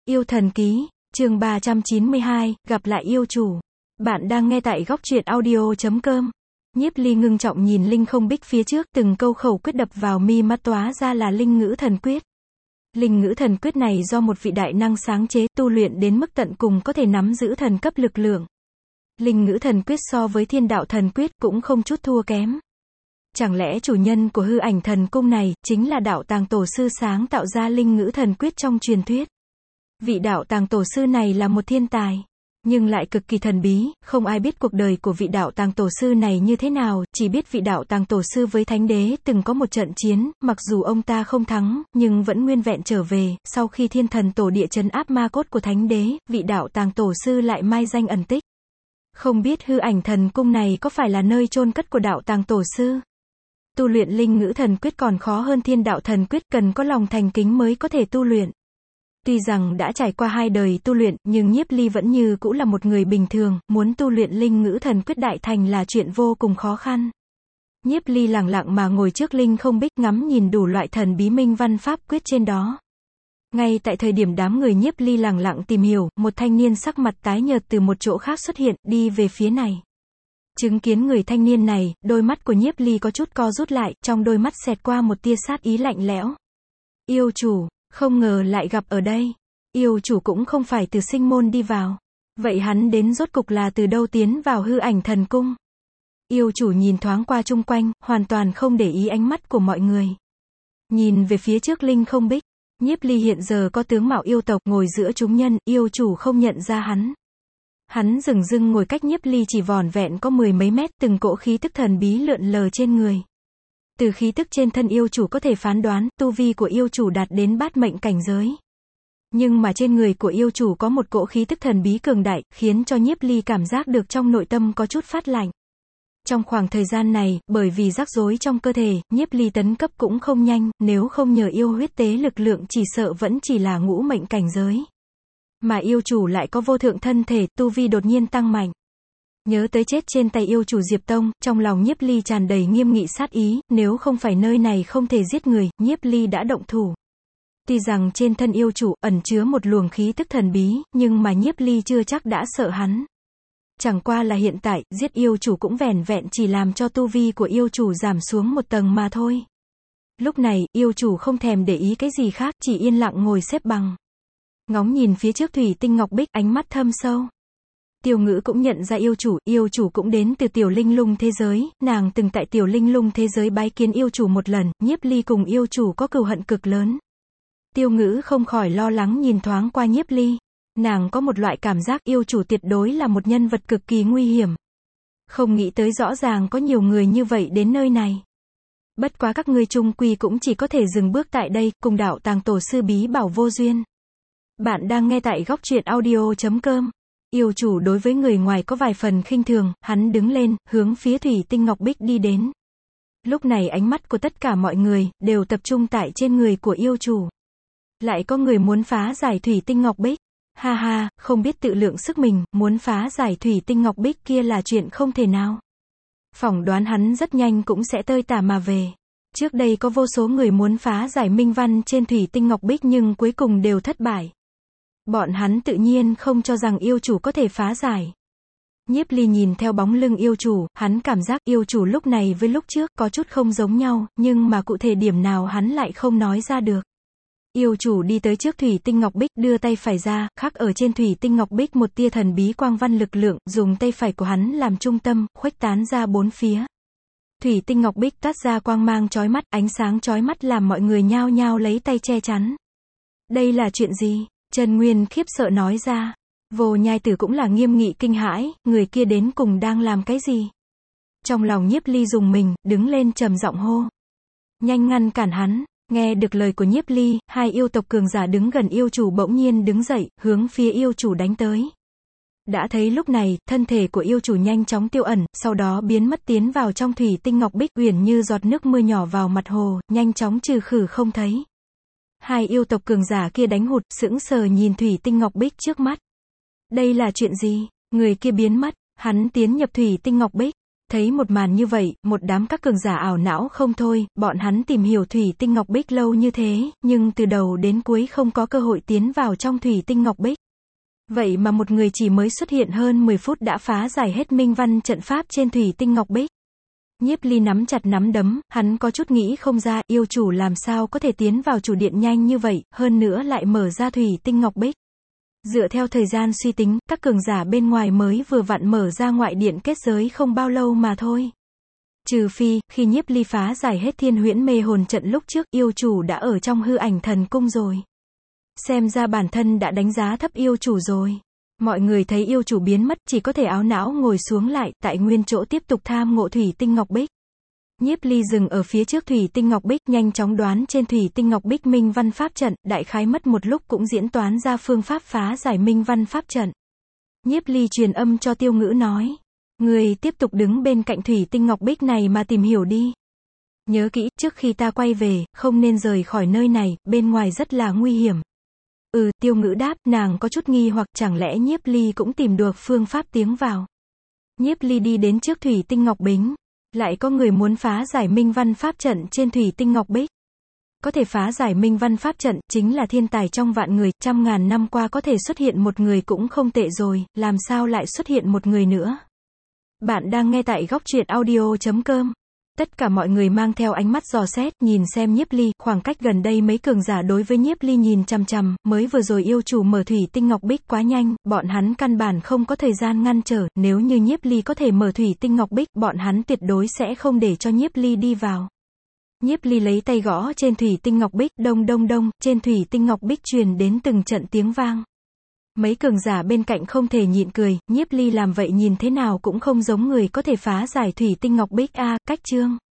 Yêu thần ký, chương 392, gặp lại yêu chủ. Bạn đang nghe tại góc truyện audio.com. Nhiếp Ly ngưng trọng nhìn Linh Không Bích phía trước, từng câu khẩu quyết đập vào mi mắt, tóa ra là Linh Ngữ Thần Quyết. Linh Ngữ Thần Quyết này do một vị đại năng sáng chế, tu luyện đến mức tận cùng có thể nắm giữ thần cấp lực lượng. Linh Ngữ Thần Quyết so với Thiên Đạo Thần Quyết cũng không chút thua kém. Chẳng lẽ chủ nhân của Hư Ảnh Thần Cung này chính là Đạo Tàng Tổ sư sáng tạo ra Linh Ngữ Thần Quyết trong truyền thuyết? Vị Đạo Tàng Tổ sư này là một thiên tài, nhưng lại cực kỳ thần bí, không ai biết cuộc đời của vị Đạo Tàng Tổ sư này như thế nào, chỉ biết vị Đạo Tàng Tổ sư với Thánh Đế từng có một trận chiến, mặc dù ông ta không thắng, nhưng vẫn nguyên vẹn trở về. Sau khi Thiên Thần Tổ Địa trấn áp ma cốt của Thánh Đế, vị Đạo Tàng Tổ sư lại mai danh ẩn tích. Không biết Hư Ảnh Thần Cung này có phải là nơi chôn cất của Đạo Tàng Tổ sư? Tu luyện Linh Ngữ Thần Quyết còn khó hơn Thiên Đạo Thần Quyết, cần có lòng thành kính mới có thể tu luyện. Tuy rằng đã trải qua 2 đời tu luyện, nhưng Nhiếp Ly vẫn như cũ là một người bình thường, muốn tu luyện Linh Ngữ Thần Quyết đại thành là chuyện vô cùng khó khăn. Nhiếp Ly lẳng lặng mà ngồi trước Linh Không Bích, ngắm nhìn đủ loại thần bí minh văn pháp quyết trên đó. Ngay tại thời điểm đám người Nhiếp Ly lẳng lặng tìm hiểu, một thanh niên sắc mặt tái nhợt từ một chỗ khác xuất hiện, đi về phía này. Chứng kiến người thanh niên này, đôi mắt của Nhiếp Ly có chút co rút lại, trong đôi mắt xẹt qua một tia sát ý lạnh lẽo. Yêu chủ, không ngờ lại gặp ở đây. Yêu chủ cũng không phải từ sinh môn đi vào. Vậy hắn đến rốt cục là từ đâu tiến vào Hư Ảnh Thần Cung? Yêu chủ nhìn thoáng qua chung quanh, hoàn toàn không để ý ánh mắt của mọi người. Nhìn về phía trước Linh Không Bích, Nhiếp Ly hiện giờ có tướng mạo yêu tộc, ngồi giữa chúng nhân, yêu chủ không nhận ra hắn. Hắn dửng dưng ngồi cách Nhiếp Ly chỉ vỏn vẹn có 10 mấy mét, từng cỗ khí tức thần bí lượn lờ trên người. Từ khí tức trên thân yêu chủ có thể phán đoán, tu vi của yêu chủ đạt đến bát mệnh cảnh giới. Nhưng mà trên người của yêu chủ có một cỗ khí tức thần bí cường đại, khiến cho Nhiếp Ly cảm giác được trong nội tâm có chút phát lạnh. Trong khoảng thời gian này, bởi vì rắc rối trong cơ thể, Nhiếp Ly tấn cấp cũng không nhanh, nếu không nhờ yêu huyết tế lực lượng chỉ sợ vẫn chỉ là ngũ mệnh cảnh giới. Mà yêu chủ lại có vô thượng thân thể, tu vi đột nhiên tăng mạnh. Nhớ tới chết trên tay yêu chủ Diệp Tông, trong lòng Nhiếp Ly tràn đầy nghiêm nghị sát ý, nếu không phải nơi này không thể giết người, Nhiếp Ly đã động thủ. Tuy rằng trên thân yêu chủ ẩn chứa một luồng khí tức thần bí, nhưng mà Nhiếp Ly chưa chắc đã sợ hắn. Chẳng qua là hiện tại, giết yêu chủ cũng vẻn vẹn chỉ làm cho tu vi của yêu chủ giảm xuống một tầng mà thôi. Lúc này, yêu chủ không thèm để ý cái gì khác, chỉ yên lặng ngồi xếp bằng. Ngóng nhìn phía trước thủy tinh ngọc bích, ánh mắt thâm sâu. Tiêu Ngữ cũng nhận ra yêu chủ cũng đến từ Tiểu Linh Lung thế giới, nàng từng tại Tiểu Linh Lung thế giới bái kiến yêu chủ một lần, Nhiếp Ly cùng yêu chủ có cừu hận cực lớn. Tiêu Ngữ không khỏi lo lắng nhìn thoáng qua Nhiếp Ly. Nàng có một loại cảm giác yêu chủ tuyệt đối là một nhân vật cực kỳ nguy hiểm. Không nghĩ tới rõ ràng có nhiều người như vậy đến nơi này. Bất quá các ngươi chung quy cũng chỉ có thể dừng bước tại đây, cùng Đạo Tàng Tổ sư bí bảo vô duyên. Bạn đang nghe tại góc truyện audio.com. Yêu chủ đối với người ngoài có vài phần khinh thường, hắn đứng lên, hướng phía thủy tinh ngọc bích đi đến. Lúc này ánh mắt của tất cả mọi người đều tập trung tại trên người của yêu chủ. Lại có người muốn phá giải thủy tinh ngọc bích. Ha ha, không biết tự lượng sức mình, muốn phá giải thủy tinh ngọc bích kia là chuyện không thể nào. Phỏng đoán hắn rất nhanh cũng sẽ tơi tả mà về. Trước đây có vô số người muốn phá giải minh văn trên thủy tinh ngọc bích nhưng cuối cùng đều thất bại. Bọn hắn tự nhiên không cho rằng yêu chủ có thể phá giải. Nhiếp Ly nhìn theo bóng lưng yêu chủ, hắn cảm giác yêu chủ lúc này với lúc trước có chút không giống nhau, nhưng mà cụ thể điểm nào hắn lại không nói ra được. Yêu chủ đi tới trước thủy tinh ngọc bích, đưa tay phải ra, khắc ở trên thủy tinh ngọc bích một tia thần bí quang văn lực lượng, dùng tay phải của hắn làm trung tâm, khuếch tán ra bốn phía. Thủy tinh ngọc bích tát ra quang mang chói mắt, ánh sáng chói mắt làm mọi người nhao nhao lấy tay che chắn. Đây là chuyện gì? Trần Nguyên khiếp sợ nói ra. Vô Nhai Tử cũng là nghiêm nghị kinh hãi, người kia đến cùng đang làm cái gì? Trong lòng Nhiếp Ly rùng mình, đứng lên trầm giọng hô. Nhanh ngăn cản hắn. Nghe được lời của Nhiếp Ly, 2 yêu tộc cường giả đứng gần yêu chủ bỗng nhiên đứng dậy, hướng phía yêu chủ đánh tới. Đã thấy lúc này, thân thể của yêu chủ nhanh chóng tiêu ẩn, sau đó biến mất tiến vào trong thủy tinh ngọc bích, uyển như giọt nước mưa nhỏ vào mặt hồ, nhanh chóng trừ khử không thấy. 2 yêu tộc cường giả kia đánh hụt, sững sờ nhìn thủy tinh ngọc bích trước mắt. Đây là chuyện gì? Người kia biến mất, hắn tiến nhập thủy tinh ngọc bích. Thấy một màn như vậy, một đám các cường giả ảo não không thôi, bọn hắn tìm hiểu thủy tinh ngọc bích lâu như thế, nhưng từ đầu đến cuối không có cơ hội tiến vào trong thủy tinh ngọc bích. Vậy mà một người chỉ mới xuất hiện hơn 10 phút đã phá giải hết minh văn trận pháp trên thủy tinh ngọc bích. Nhiếp Ly nắm chặt nắm đấm, hắn có chút nghĩ không ra, yêu chủ làm sao có thể tiến vào chủ điện nhanh như vậy, hơn nữa lại mở ra thủy tinh ngọc bích. Dựa theo thời gian suy tính, các cường giả bên ngoài mới vừa vặn mở ra ngoại điện kết giới không bao lâu mà thôi. Trừ phi, khi Nhiếp Ly phá giải hết thiên huyễn mê hồn trận lúc trước, yêu chủ đã ở trong hư ảnh thần cung rồi. Xem ra bản thân đã đánh giá thấp yêu chủ rồi. Mọi người thấy yêu chủ biến mất, chỉ có thể áo não ngồi xuống lại, tại nguyên chỗ tiếp tục tham ngộ thủy tinh ngọc bích. Nhiếp Ly dừng ở phía trước thủy tinh ngọc bích, nhanh chóng đoán trên thủy tinh ngọc bích minh văn pháp trận, đại khái mất một lúc cũng diễn toán ra phương pháp phá giải minh văn pháp trận. Nhiếp Ly truyền âm cho Tiêu Ngữ nói, người tiếp tục đứng bên cạnh thủy tinh ngọc bích này mà tìm hiểu đi. Nhớ kỹ, trước khi ta quay về, không nên rời khỏi nơi này, bên ngoài rất là nguy hiểm. Tiêu Ngữ đáp, nàng có chút nghi hoặc chẳng lẽ Nhiếp Ly cũng tìm được phương pháp tiến vào. Nhiếp Ly đi đến trước thủy tinh ngọc bính. Lại có người muốn phá giải minh văn pháp trận trên thủy tinh ngọc bích. Có thể phá giải minh văn pháp trận, chính là thiên tài trong vạn người, trăm ngàn năm qua có thể xuất hiện một người cũng không tệ rồi, làm sao lại xuất hiện một người nữa. Bạn đang nghe tại Góc Truyện Audio.com. Tất cả mọi người mang theo ánh mắt dò xét, nhìn xem Nhiếp Ly, khoảng cách gần đây mấy cường giả đối với Nhiếp Ly nhìn chằm chằm, mới vừa rồi yêu chủ mở thủy tinh ngọc bích quá nhanh, bọn hắn căn bản không có thời gian ngăn trở, nếu như Nhiếp Ly có thể mở thủy tinh ngọc bích, bọn hắn tuyệt đối sẽ không để cho Nhiếp Ly đi vào. Nhiếp Ly lấy tay gõ trên thủy tinh ngọc bích, đông đông đông, trên thủy tinh ngọc bích truyền đến từng trận tiếng vang. Mấy cường giả bên cạnh không thể nhịn cười, Nhiếp Ly làm vậy nhìn thế nào cũng không giống người có thể phá giải thủy tinh ngọc bích a, cách chương.